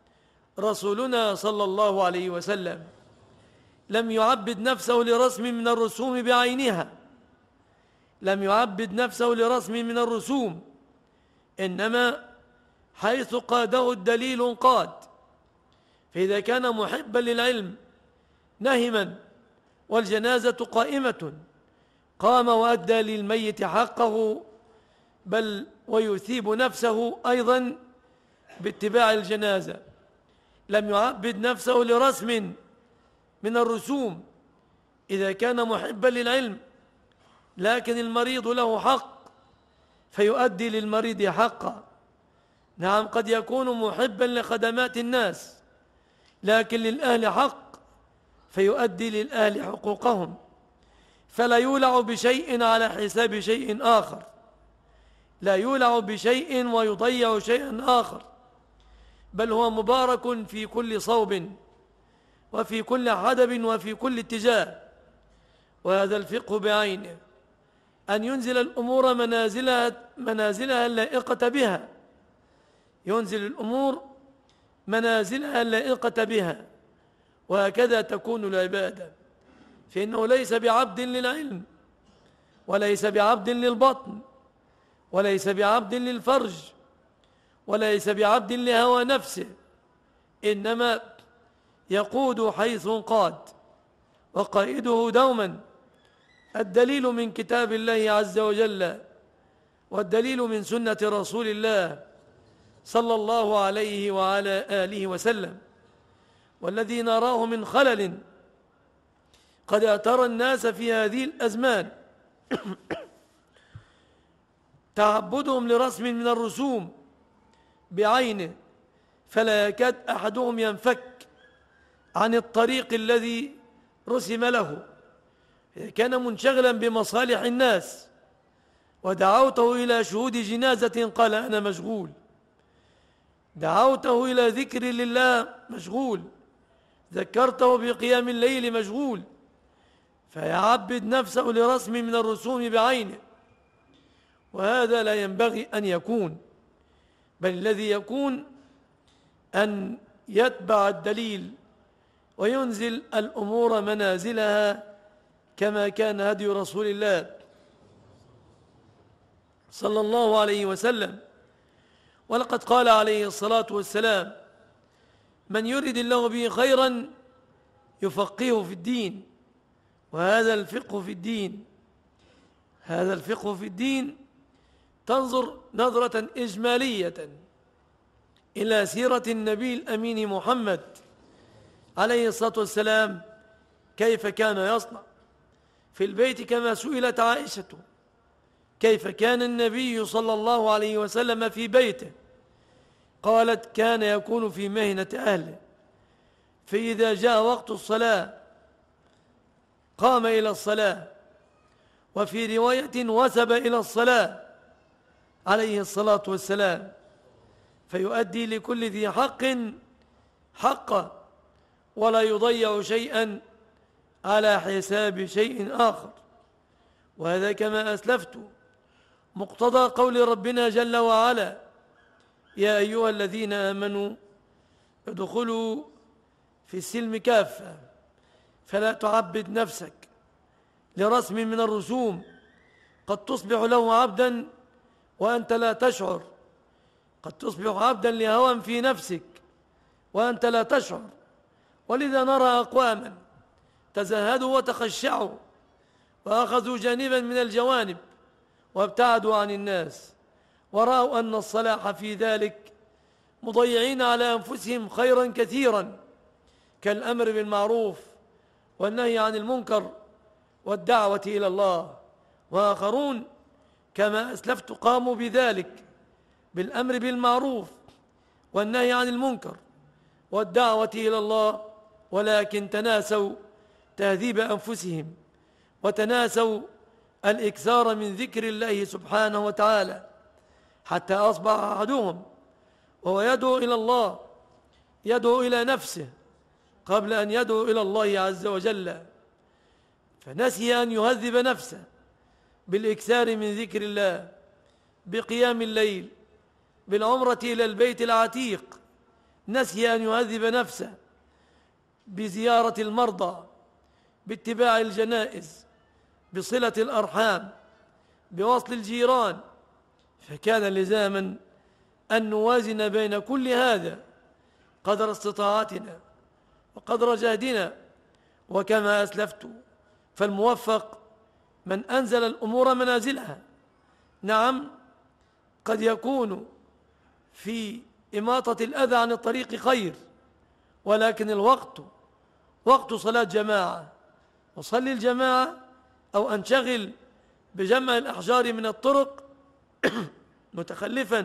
رسولنا صلى الله عليه وسلم، لم يعبد نفسه لرسم من الرسوم بعينها، لم يعبد نفسه لرسم من الرسوم، إنما حيث قاده الدليل انقاد. فإذا كان محبا للعلم نهما والجنازة قائمة قام وأدى للميت حقه، بل ويثيب نفسه أيضا باتباع الجنازة. لم يعبد نفسه لرسم من الرسوم إذا كان محبا للعلم، لكن المريض له حق فيؤدي للمريض حقه. نعم، قد يكون محبا لخدمات الناس، لكن للأهل حق فيؤدي للأهل حقوقهم، فلا يولع بشيء على حساب شيء آخر، لا يولع بشيء ويضيع شيئا آخر، بل هو مبارك في كل صوب وفي كل حدب وفي كل اتجاه. وهذا الفقه بعينه، أن ينزل الأمور منازلها, منازلها اللائقة بها، ينزل الأمور منازلها اللائقة بها، وهكذا تكون العبادة. فإنه ليس بعبد للعلم، وليس بعبد للبطن، وليس بعبد للفرج، وليس بعبد لهوى نفسه، إنما يقود حيث انقاد، وقائده دوما الدليل من كتاب الله عز وجل، والدليل من سنة رسول الله صلى الله عليه وعلى آله وسلم. والذي نراه من خلل قد اعترى الناس في هذه الأزمان تعبدهم لرسم من الرسوم بعينه، فلا يكاد أحدهم ينفك عن الطريق الذي رسم له. كان منشغلا بمصالح الناس ودعوته إلى شهود جنازة قال أنا مشغول، دعوته إلى ذكر لله مشغول، ذكرته بقيام الليل مشغول، فيعبد نفسه لرسم من الرسوم بعينه، وهذا لا ينبغي أن يكون، بل الذي يكون أن يتبع الدليل وينزل الأمور منازلها كما كان هدي رسول الله صلى الله عليه وسلم. ولقد قال عليه الصلاة والسلام: من يرد الله به خيرا يفقهه في الدين. وهذا الفقه في الدين، هذا الفقه في الدين تنظر نظرة إجمالية إلى سيرة النبي الأمين محمد عليه الصلاة والسلام، كيف كان يصنع في البيت، كما سئلت عائشة كيف كان النبي صلى الله عليه وسلم في بيته، قالت: كان يكون في مهنة أهله، فإذا جاء وقت الصلاة قام إلى الصلاة، وفي رواية وثب إلى الصلاة عليه الصلاة والسلام، فيؤدي لكل ذي حق حقه، ولا يضيع شيئا على حساب شيء آخر. وهذا كما أسلفت مقتضى قول ربنا جل وعلا: يا أيها الذين آمنوا ادخلوا في السلم كافة، فلا تعبد نفسك لرسم من الرسوم، قد تصبح له عبدا وأنت لا تشعر، قد تصبح عبدا لهوى في نفسك وأنت لا تشعر. ولذا نرى أقواما تزهدوا وتخشعوا وأخذوا جانبا من الجوانب وابتعدوا عن الناس، ورأوا أن الصلاح في ذلك، مضيعين على أنفسهم خيرا كثيرا كالأمر بالمعروف والنهي عن المنكر والدعوة إلى الله. وآخرون كما أسلفت قاموا بذلك، بالأمر بالمعروف والنهي عن المنكر والدعوة إلى الله، ولكن تناسوا تهذيب أنفسهم وتناسوا الإكثار من ذكر الله سبحانه وتعالى، حتى أصبح أحدهم وهو يدعو إلى الله يدعو إلى نفسه قبل أن يدعو إلى الله عز وجل، فنسي أن يهذب نفسه بالإكثار من ذكر الله، بقيام الليل، بالعمرة إلى البيت العتيق. نسي أن يهذب نفسه بزيارة المرضى، باتباع الجنائز، بصلة الأرحام، بوصل الجيران. فكان لزاما أن نوازن بين كل هذا قدر استطاعتنا وقدر جهدنا. وكما أسلفت فالموفق من أنزل الأمور منازلها. نعم، قد يكون في إماطة الأذى عن الطريق خير، ولكن الوقت وقت صلاة جماعة، وصلي الجماعة أو أنشغل بجمع الأحجار من الطرق متخلفا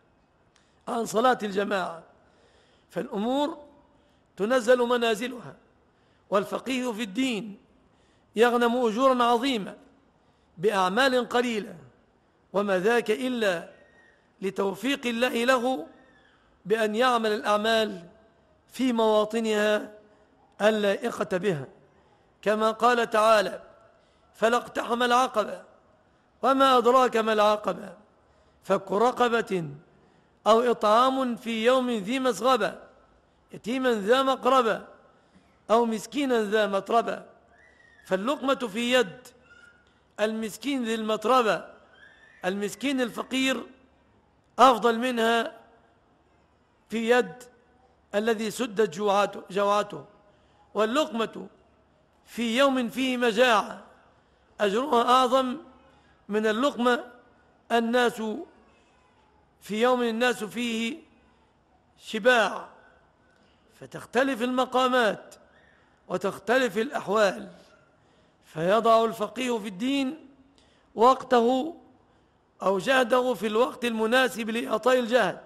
عن صلاة الجماعة. فالأمور تنزل منازلها، والفقيه في الدين يغنم أجورا عظيمة بأعمال قليلة، وما ذاك إلا لتوفيق الله له بأن يعمل الأعمال في مواطنها اللائقة بها، كما قال تعالى: فلا اقتحم العقبة وما أدراك ما العقبة فك رقبة أو إطعام في يوم ذي مسغبة يتيما ذا مقربة أو مسكينا ذا متربة. فاللقمة في يد المسكين ذي المتربة، المسكين الفقير، أفضل منها في يد الذي سدت جوعته, جوعته. واللقمة في يوم فيه مجاعة أجرها أعظم من اللقمة الناس في يوم الناس فيه شباع. فتختلف المقامات وتختلف الأحوال. فيضع الفقيه في الدين وقته أو جهده في الوقت المناسب لإعطاء الجهد،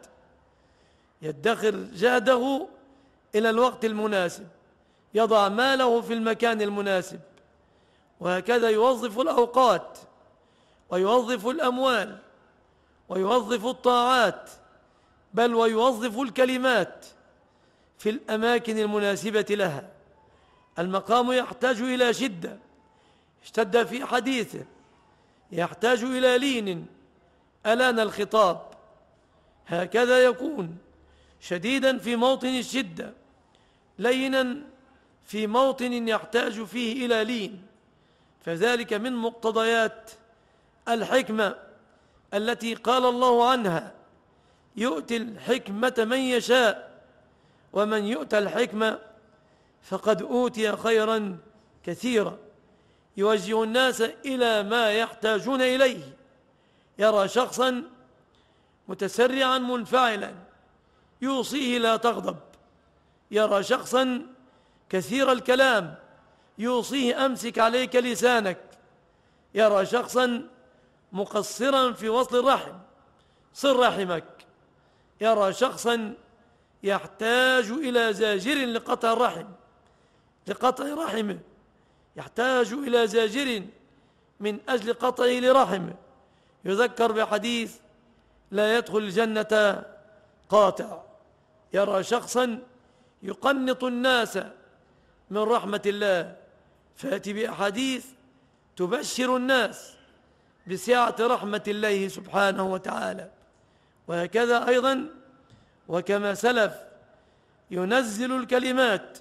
يدخر جهده إلى الوقت المناسب، يضع ماله في المكان المناسب، وهكذا يوظف الأوقات ويوظف الأموال ويوظف الطاعات، بل ويوظف الكلمات في الأماكن المناسبة لها. المقام يحتاج إلى شدة، اشتد في حديثه، يحتاج إلى لين، ألان الخطاب. هكذا يكون شديدا في موطن الشدة، لينا في موطن يحتاج فيه إلى لين. فذلك من مقتضيات الحكمة التي قال الله عنها: يؤتي الحكمة من يشاء ومن يؤتى الحكمة فقد أوتي خيرا كثيرا. يوجه الناس إلى ما يحتاجون إليه. يرى شخصا متسرعا منفعلا يوصيه لا تغضب، يرى شخصا كثير الكلام يوصيه أمسك عليك لسانك، يرى شخصا مقصرا في وصل الرحم، صل رحمك، يرى شخصا يحتاج إلى زاجر لقطع الرحم لقطع رحمه، يحتاج إلى زاجر من أجل قطعه لرحمه. يذكر بحديث: لا يدخل الجنة قاطع. يرى شخصا يقنط الناس من رحمة الله، فيأتي بأحاديث تبشر الناس بسعة رحمة الله سبحانه وتعالى. وهكذا أيضا وكما سلف ينزل الكلمات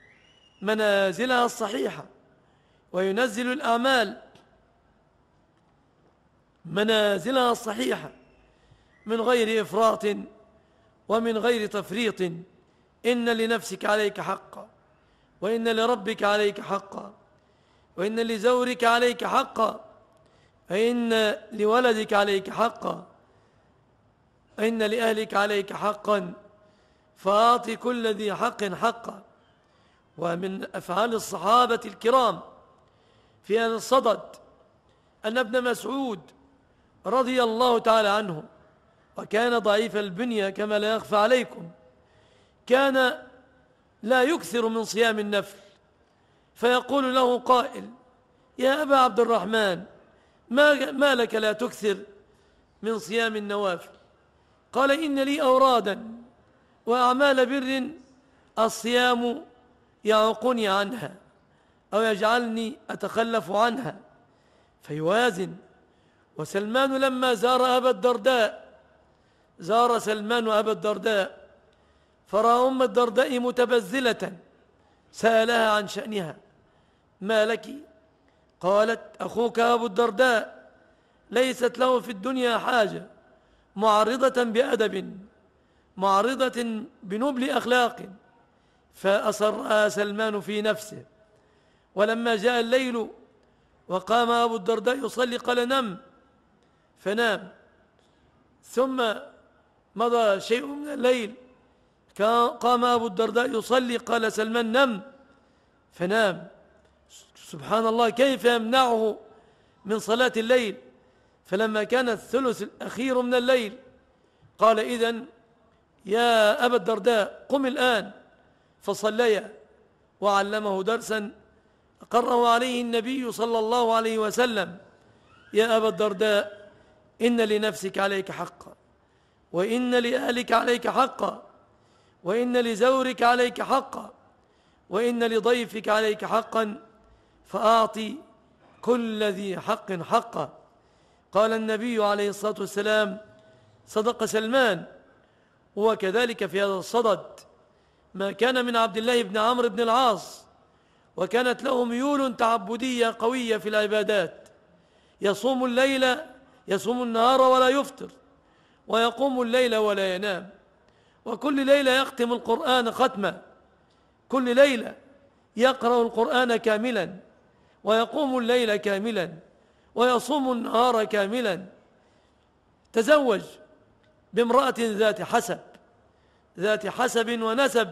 منازلها الصحيحة، وينزل الأعمال منازلها الصحيحة من غير إفراط ومن غير تفريط. إن لنفسك عليك حقا، وإن لربك عليك حقا، وإن لزورك عليك حقا، وإن لولدك عليك حقا، وإن لأهلك عليك حقا، فأعط كل ذي حق حقا. ومن أفعال الصحابة الكرام في هذا الصدد أن ابن مسعود رضي الله تعالى عنه، وكان ضعيف البنية كما لا يخفى عليكم، كان لا يكثر من صيام النفل، فيقول له قائل: يا أبا عبد الرحمن، ما, ما لك لا تكثر من صيام النوافل؟ قال: إن لي أورادا وأعمال بر الصيام يعوقني عنها، أو يجعلني أتخلف عنها فيوازن. وسلمان لما زار أبا الدرداء زار سلمان أبا الدرداء فرأى أم الدرداء متبذلة، سألها عن شأنها: ما لك؟ قالت: أخوك أبو الدرداء ليست له في الدنيا حاجة، معرضة بأدب، معرضة بنبل أخلاق. فأصرها سلمان في نفسه. ولما جاء الليل وقام أبو الدرداء يصلي قال: نم، فنام. ثم مضى شيء من الليل قام أبو الدرداء يصلي قال سلمان: نم، فنام. سبحان الله، كيف يمنعه من صلاة الليل؟ فلما كان الثلث الأخير من الليل قال: إذن يا أبا الدرداء قم الآن. فصليا وعلمه درسا أقره عليه النبي صلى الله عليه وسلم: يا أبا الدرداء إن لنفسك عليك حقا، وإن لأهلك عليك حقا، وإن لزورك عليك حقا، وإن لضيفك عليك حقا، فأعطي كل ذي حق حقه. قال النبي عليه الصلاة والسلام: صدق سلمان. وكذلك في هذا الصدد ما كان من عبد الله بن عمرو بن العاص، وكانت له ميول تعبدية قوية في العبادات، يصوم الليل يصوم النهار ولا يفطر، ويقوم الليل ولا ينام، وكل ليلة يختم القرآن ختمة، كل ليلة يقرأ القرآن كاملا، ويقوم الليل كاملا، ويصوم النهار كاملا. تزوج بامرأة ذات حسب ذات حسب ونسب،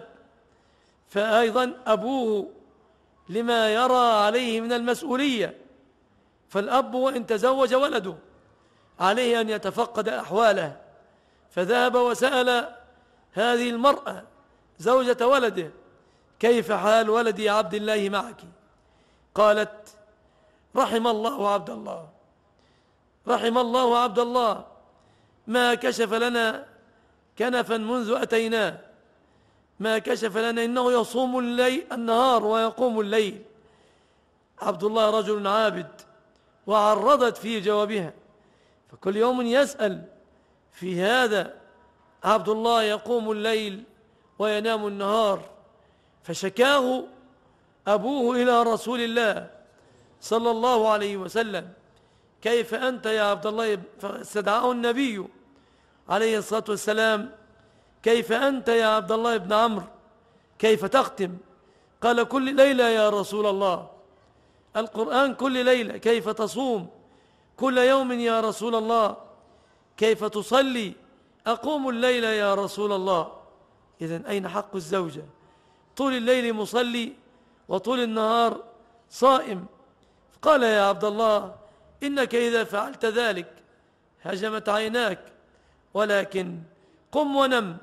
فأيضا أبوه لما يرى عليه من المسؤولية، فالأب وإن تزوج ولده عليه أن يتفقد أحواله، فذهب وسأل هذه المرأة زوجة ولده: كيف حال ولدي عبد الله معك؟ قالت: رحم الله عبد الله، رحم الله عبد الله، ما كشف لنا كنفا منذ أتيناه، ما كشف لنا، إنه يصوم الليل النهار ويقوم الليل. عبد الله رجل عابد، وعرضت في جوابها، فكل يوم يسأل في هذا: عبد الله يقوم الليل وينام النهار. فشكاه أبوه إلى رسول الله صلى الله عليه وسلم: كيف أنت يا عبد الله؟ فاستدعاه النبي عليه الصلاة والسلام: كيف أنت يا عبد الله بن عمرو؟ كيف تختم؟ قال: كل ليلة يا رسول الله، القرآن كل ليلة. كيف تصوم؟ كل يوم يا رسول الله. كيف تصلي؟ أقوم الليل يا رسول الله. إذن أين حق الزوجة؟ طول الليل مصلي وطول النهار صائم. قال: يا عبد الله، إنك إذا فعلت ذلك هجمت عيناك، ولكن قم ونم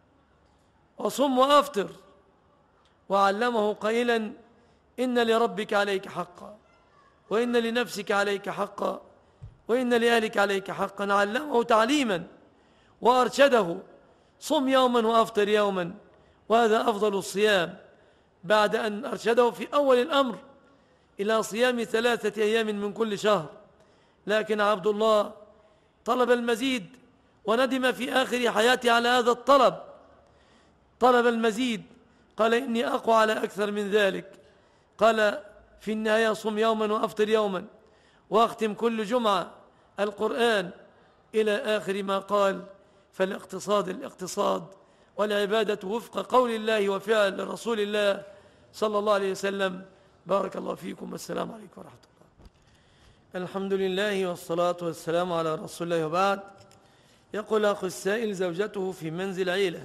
وصم وأفطر. وعلمه قائلا: إن لربك عليك حقا، وإن لنفسك عليك حقا، وإن لأهلك عليك حقا. علمه تعليما وأرشده: صم يوما وأفطر يوما، وهذا أفضل الصيام، بعد أن أرشده في أول الأمر إلى صيام ثلاثة أيام من كل شهر. لكن عبد الله طلب المزيد، وندم في آخر حياته على هذا الطلب، طلب المزيد. قال: إني أقوى على أكثر من ذلك. قال في النهاية: صم يوما وأفطر يوما، واختم كل جمعة القرآن، إلى آخر ما قال. فالاقتصاد الاقتصاد، والعبادة وفق قول الله وفعل رسول الله صلى الله عليه وسلم. بارك الله فيكم، والسلام عليكم ورحمة الله. الحمد لله والصلاة والسلام على رسول الله، وبعد. يقول أخو السائل: زوجته في منزل عيلة،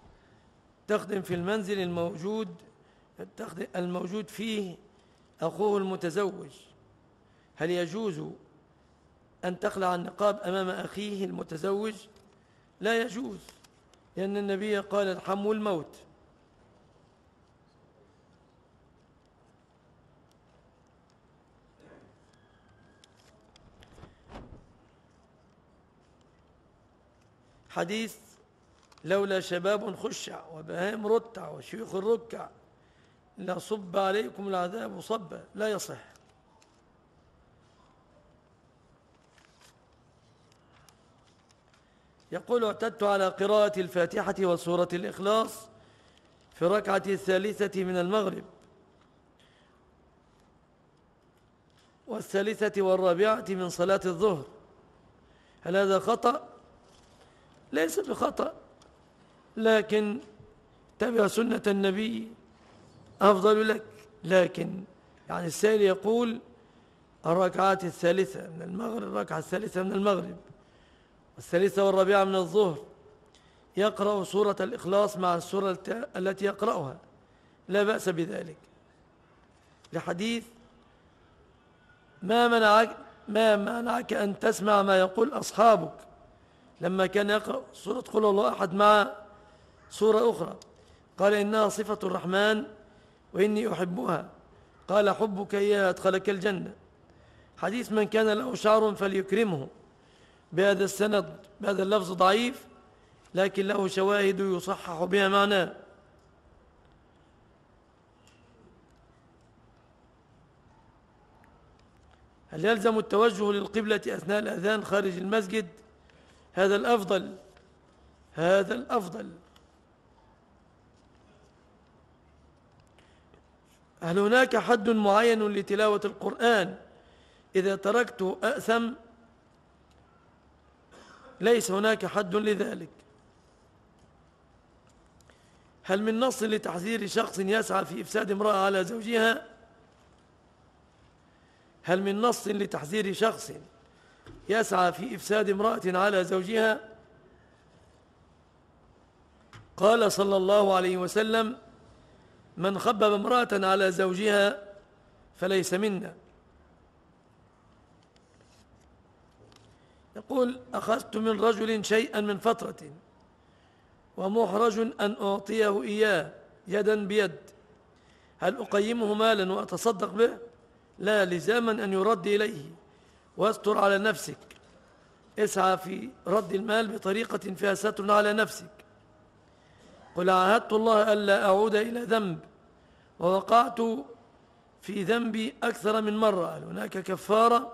تخدم في المنزل الموجود الموجود فيه أخوه المتزوج، هل يجوز أن تخلع النقاب أمام أخيه المتزوج؟ لا يجوز، لأن النبي قال: الحم الموت. حديث: لولا شباب خشع وبهائم رتع وشيوخ الركع لصب عليكم العذاب صبا، لا يصح. يقول: اعتدت على قراءة الفاتحة وسورة الإخلاص في الركعة الثالثة من المغرب والثالثة والرابعة من صلاة الظهر، هل هذا خطأ؟ ليس بخطأ، لكن تبع سنة النبي أفضل لك. لكن يعني السائل يقول: الركعات الثالثة من المغرب، الركعة الثالثة من المغرب والثالثة والرابعة من الظهر يقرأ سورة الإخلاص مع السورة التي يقرأها، لا بأس بذلك، لحديث: ما منعك, ما منعك أن تسمع ما يقول أصحابك، لما كان يقرأ سورة قل الله أحد مع سورة أخرى، قال: إنها صفة الرحمن وإني أحبها، قال: حبك إياها أدخلك الجنة. حديث من كان له شعر فليكرمه، بهذا السند بهذا اللفظ ضعيف، لكن له شواهد يصحح بها معناه. هل يلزم التوجه للقبلة أثناء الأذان خارج المسجد؟ هذا الأفضل، هذا الأفضل. هل هناك حد معين لتلاوة القرآن إذا تركته أأثم؟ ليس هناك حد لذلك. هل من نص لتحذير شخص يسعى في إفساد امرأة على زوجها؟ هل من نص لتحذير شخص يسعى في إفساد امرأة على زوجها؟ قال صلى الله عليه وسلم: من خبب امرأة على زوجها فليس منا. يقول: أخذت من رجل شيئا من فترة ومحرج أن أعطيه إياه يدا بيد، هل أقيمه مالا وأتصدق به؟ لا، لزاما أن يرد إليه، واستر على نفسك، اسعى في رد المال بطريقة فيها ستر على نفسك. قل: عاهدت الله ألا أعود إلى ذنب ووقعت في ذنبي أكثر من مرة، هل هناك كفارة؟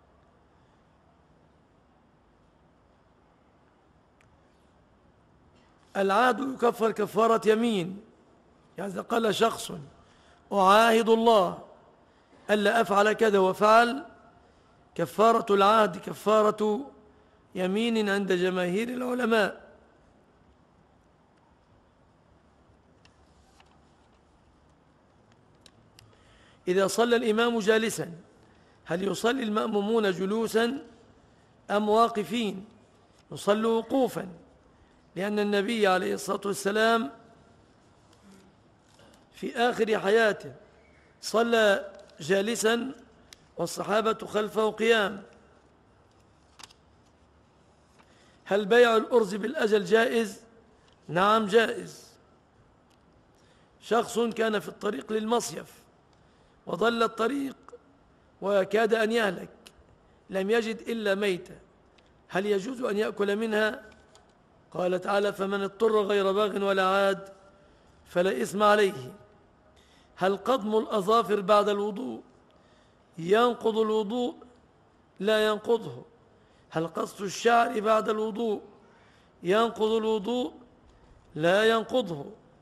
العهد يكفر كفارة يمين، يعني إذا قال شخص: أعاهد الله ألا أفعل كذا وفعل، كفارة العهد كفارة يمين عند جماهير العلماء. إذا صلى الإمام جالسا هل يصلي المأمومون جلوسا أم واقفين؟ يصلوا وقوفا، لأن النبي عليه الصلاة والسلام في آخر حياته صلى جالسا والصحابة خلفه قيام. هل بيع الأرز بالأجل جائز؟ نعم جائز. شخص كان في الطريق للمصيف وضل الطريق وكاد أن يهلك، لم يجد إلا ميتة، هل يجوز أن يأكل منها؟ قال تعالى: فمن اضطر غير باغ ولا عاد فلا إثم عليه. هل قضم الأظافر بعد الوضوء ينقض الوضوء؟ لا ينقضه. هل قص الشعر بعد الوضوء ينقض الوضوء؟ لا ينقضه.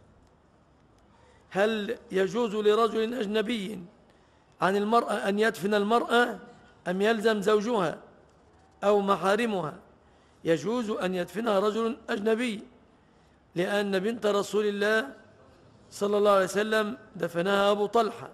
هل يجوز لرجل أجنبي عن المرأة أن يدفن المرأة أم يلزم زوجها أو محارمها؟ يجوز أن يدفنها رجل أجنبي، لأن بنت رسول الله صلى الله عليه وسلم دفنها أبو طلحة.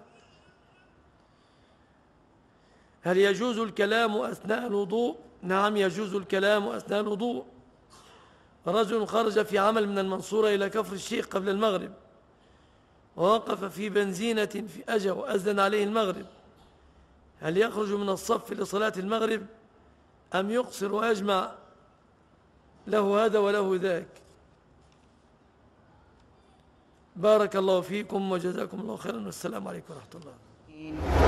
هل يجوز الكلام أثناء الوضوء؟ نعم يجوز الكلام أثناء الوضوء. رجل خرج في عمل من المنصورة إلى كفر الشيخ قبل المغرب، ووقف في بنزينة في أجا وأذن عليه المغرب، هل يخرج من الصف لصلاة المغرب أم يقصر ويجمع له هذا وله ذاك؟ بارك الله فيكم وجزاكم الله خيرا، والسلام عليكم ورحمة الله.